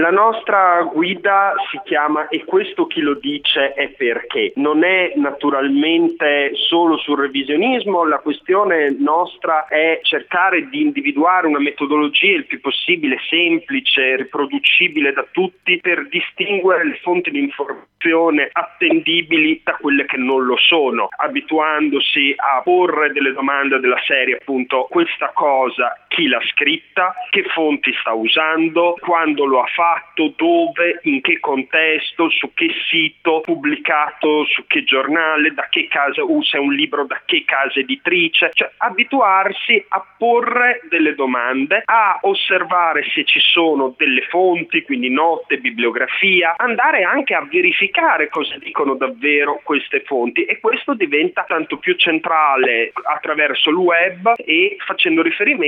La nostra guida si chiama "E questo chi lo dice è perché". Non è naturalmente solo sul revisionismo, la questione nostra è cercare di individuare una metodologia il più possibile semplice, riproducibile da tutti, per distinguere le fonti di informazione attendibili da quelle che non lo sono, abituandosi a porre delle domande della serie, appunto: questa cosa chi l'ha scritta, che fonti sta usando, quando lo ha fatto, dove, in che contesto, su che sito, pubblicato su che giornale, da che casa, se è un libro da che casa editrice, cioè abituarsi a porre delle domande, a osservare se ci sono delle fonti, quindi note, bibliografia, andare anche a verificare cosa dicono davvero queste fonti, e questo diventa tanto più centrale attraverso il web, e facciamo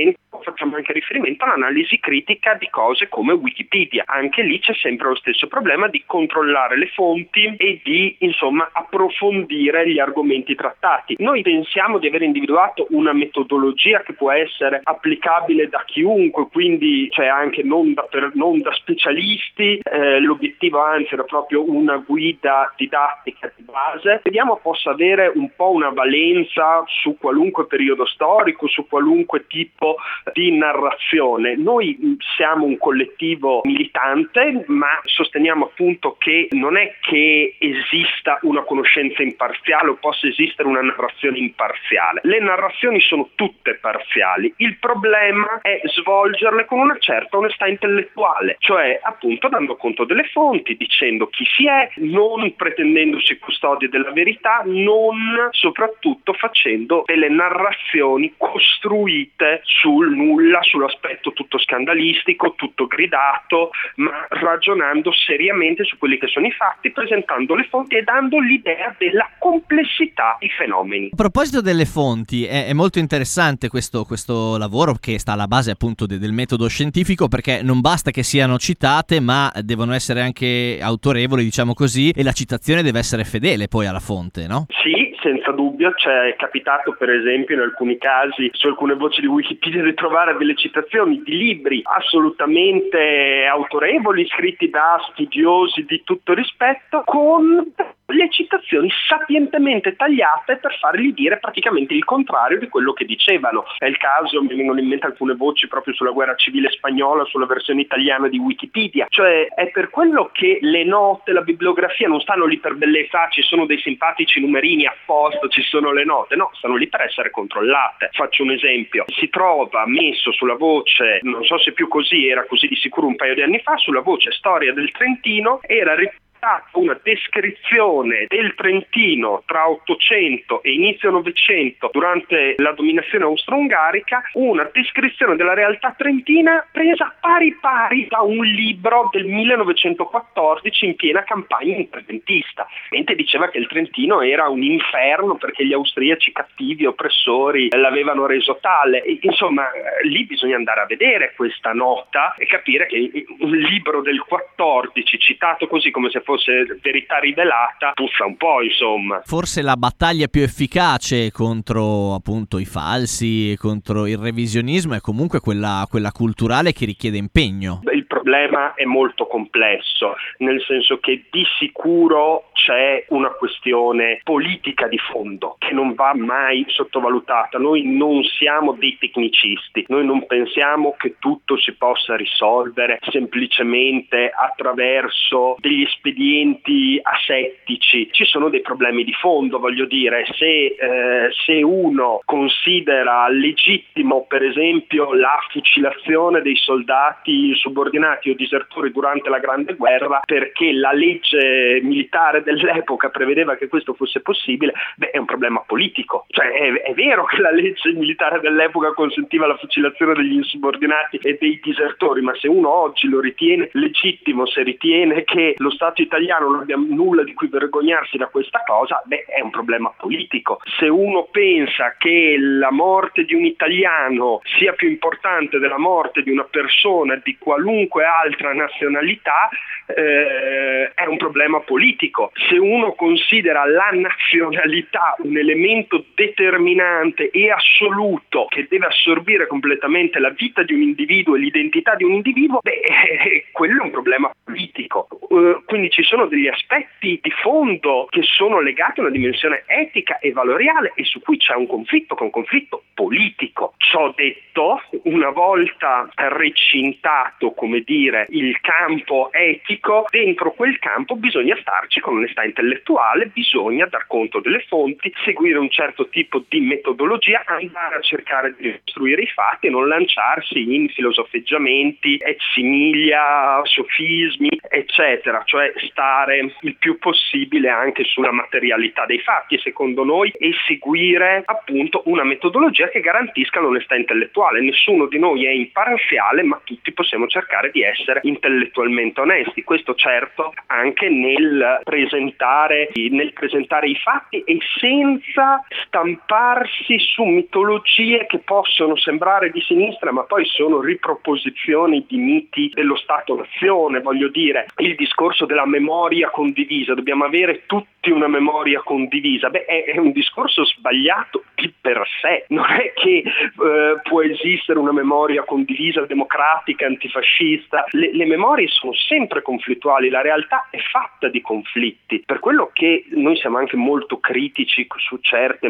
anche riferimento all'analisi critica di cose come Wikipedia. Anche lì c'è sempre lo stesso problema di controllare le fonti e di approfondire gli argomenti trattati. Noi pensiamo di aver individuato una metodologia che può essere applicabile da chiunque, quindi anche non da specialisti. L'obiettivo anzi era proprio una guida didattica di base. Vediamo possa avere un po' una valenza su qualunque periodo storico, su qualunque tipo di narrazione. Noi siamo un collettivo militante, ma sosteniamo appunto che non è che esista una conoscenza imparziale o possa esistere una narrazione imparziale. Le narrazioni sono tutte parziali. Il problema è svolgerle con una certa onestà intellettuale, cioè appunto dando conto delle fonti, dicendo chi si è, non pretendendosi custodi della verità, non soprattutto facendo delle narrazioni costruite sul nulla, sull'aspetto tutto scandalistico, tutto gridato, ma ragionando seriamente su quelli che sono i fatti, presentando le fonti e dando l'idea della complessità dei fenomeni. A proposito delle fonti, è molto interessante questo lavoro che sta alla base appunto del metodo scientifico, perché non basta che siano citate, ma devono essere anche autorevoli, diciamo così, e la citazione deve essere fedele poi alla fonte, no? Sì, senza dubbio. C'è capitato per esempio in alcuni casi su alcune voci di Wikipedia di trovare delle citazioni di libri assolutamente autorevoli, scritti da studiosi di tutto rispetto, con le citazioni sapientemente tagliate per fargli dire praticamente il contrario di quello che dicevano. È il caso, mi vengono in mente alcune voci proprio sulla guerra civile spagnola, sulla versione italiana di Wikipedia. Cioè è per quello che le note, la bibliografia non stanno lì per bellezza, ci sono dei simpatici numerini apposta, ci sono le note, no, stanno lì per essere controllate. Faccio un esempio: si trova messo sulla voce, non so se più così, era così di sicuro un paio di anni fa, sulla voce Storia del Trentino, era una descrizione del Trentino tra 800 e inizio Novecento, durante la dominazione austro-ungarica, una descrizione della realtà trentina presa pari da un libro del 1914 in piena campagna interventista. Mentre diceva che il Trentino era un inferno perché gli austriaci cattivi, oppressori, l'avevano reso tale. E, insomma, lì bisogna andare a vedere questa nota e capire che un libro del 14 citato così come se fosse verità rivelata puzza un po', insomma. Forse la battaglia più efficace contro appunto i falsi e contro il revisionismo è comunque quella culturale, che richiede impegno. Il problema è molto complesso, nel senso che di sicuro c'è una questione politica di fondo che non va mai sottovalutata. Noi non siamo dei tecnicisti, noi non pensiamo che tutto si possa risolvere semplicemente attraverso degli espedienti asettici. Ci sono dei problemi di fondo, voglio dire, se uno considera legittimo per esempio la fucilazione dei soldati subordinati o disertori durante la Grande Guerra, perché la legge militare dell'epoca prevedeva che questo fosse possibile, è un problema politico. Cioè è vero che la legge militare dell'epoca consentiva la fucilazione degli insubordinati e dei disertori, ma se uno oggi lo ritiene legittimo, se ritiene che lo Stato italiano non abbia nulla di cui vergognarsi da questa cosa, è un problema politico. Se uno pensa che la morte di un italiano sia più importante della morte di una persona di qualunque qualunque altra nazionalità è un problema politico. Se uno considera la nazionalità un elemento determinante e assoluto che deve assorbire completamente la vita di un individuo e l'identità di un individuo, quello è un problema politico. Quindi ci sono degli aspetti di fondo che sono legati a una dimensione etica e valoriale e su cui c'è un conflitto, che è un conflitto politico. Ciò detto, una volta recintato, come dire, il campo etico, dentro quel campo bisogna starci con onestà intellettuale, bisogna dar conto delle fonti, seguire un certo tipo di metodologia, andare a cercare di ricostruire i fatti e non lanciarsi in filosofeggiamenti, et similia, sofismi, eccetera, cioè stare il più possibile anche sulla materialità dei fatti, secondo noi, e seguire appunto una metodologia che garantisca l'onestà intellettuale. Nessuno di noi è imparziale, ma tutti possiamo cercare di essere intellettualmente onesti. Questo certo anche nel presentare i fatti e senza stamparsi su mitologie che possono sembrare di sinistra, ma poi sono riproposizioni di miti dello Stato-nazione. Voglio dire, il discorso della memoria condivisa, dobbiamo avere tutti una memoria condivisa, è un discorso sbagliato di per sé. Non è che può esistere una memoria condivisa, democratica, antifascista. Le memorie sono sempre conflittuali, la realtà è fatta di conflitti. Per quello che noi siamo anche molto critici su certe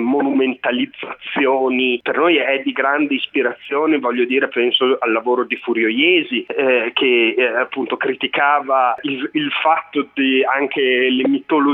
monumentalizzazioni, per noi è di grande ispirazione, voglio dire, penso al lavoro di Furio Iesi, che appunto criticava il fatto di anche le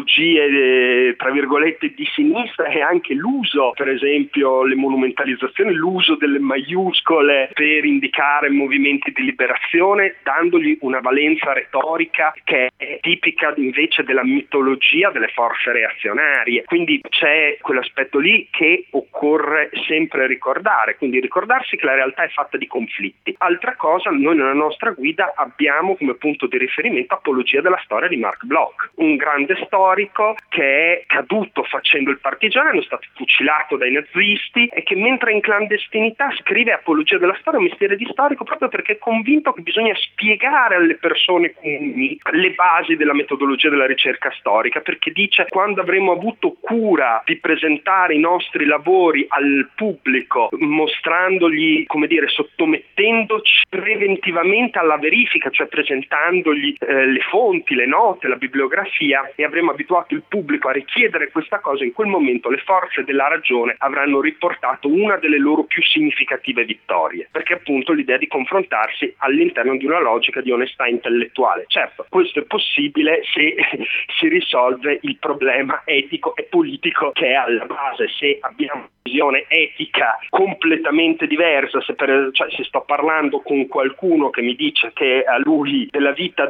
mitologie tra virgolette di sinistra e anche l'uso, per esempio le monumentalizzazioni, l'uso delle maiuscole per indicare movimenti di liberazione, dandogli una valenza retorica che è tipica invece della mitologia delle forze reazionarie. Quindi c'è quell'aspetto lì che occorre sempre ricordare, quindi ricordarsi che la realtà è fatta di conflitti. Altra cosa, noi nella nostra guida abbiamo come punto di riferimento Apologia della storia di Marc Bloch, un grande storico che è caduto facendo il partigiano, è stato fucilato dai nazisti e che mentre in clandestinità scrive Apologia della storia, un mestiere di storico, proprio perché è convinto che bisogna spiegare alle persone comuni le basi della metodologia della ricerca storica, perché dice: quando avremo avuto cura di presentare i nostri lavori al pubblico, mostrandogli, come dire, sottomettendoci preventivamente alla verifica, cioè presentandogli le fonti, le note, la bibliografia, e avremo abituato il pubblico a richiedere questa cosa, in quel momento le forze della ragione avranno riportato una delle loro più significative vittorie, perché appunto l'idea di confrontarsi all'interno di una logica di onestà intellettuale. Certo, questo è possibile se si risolve il problema etico e politico che è alla base. Se abbiamo una visione etica completamente diversa, se sto parlando con qualcuno che mi dice che a lui per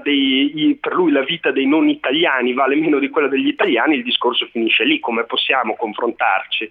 lui la vita dei non italiani vale meno di quella degli italiani, il discorso finisce lì. Come possiamo confrontarci?